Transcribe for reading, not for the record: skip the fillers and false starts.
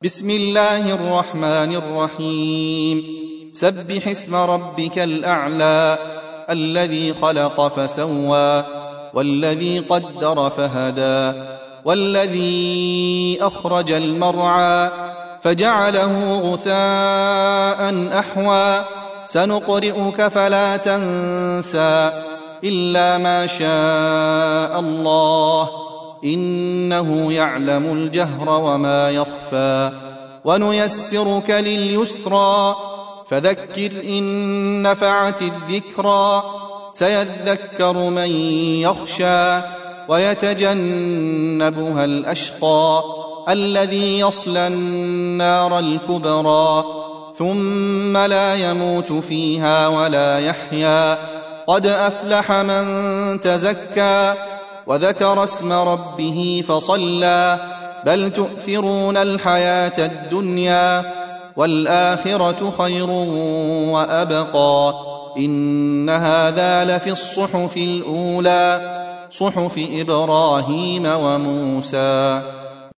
بسم الله الرحمن الرحيم سبح اسم ربك الأعلى الذي خلق فسوى والذي قدر فهدى والذي أخرج المرعى فجعله غثاء أحوى سنقرئك فلا تنسى إلا ما شاء الله إنه يعلم الجهر وما يخفى ونيسرك لليسرى فذكر إن نفعت الذكرى سيذكر من يخشى ويتجنبها الأشقى الذي يصلى النار الكبرى ثم لا يموت فيها ولا يحيا قد أفلح من تزكى وذكر اسم ربه فصلى بل تؤثرون الحياة الدنيا والآخرة خير وأبقى إن هذا لفي الصحف الأولى صحف إبراهيم وموسى.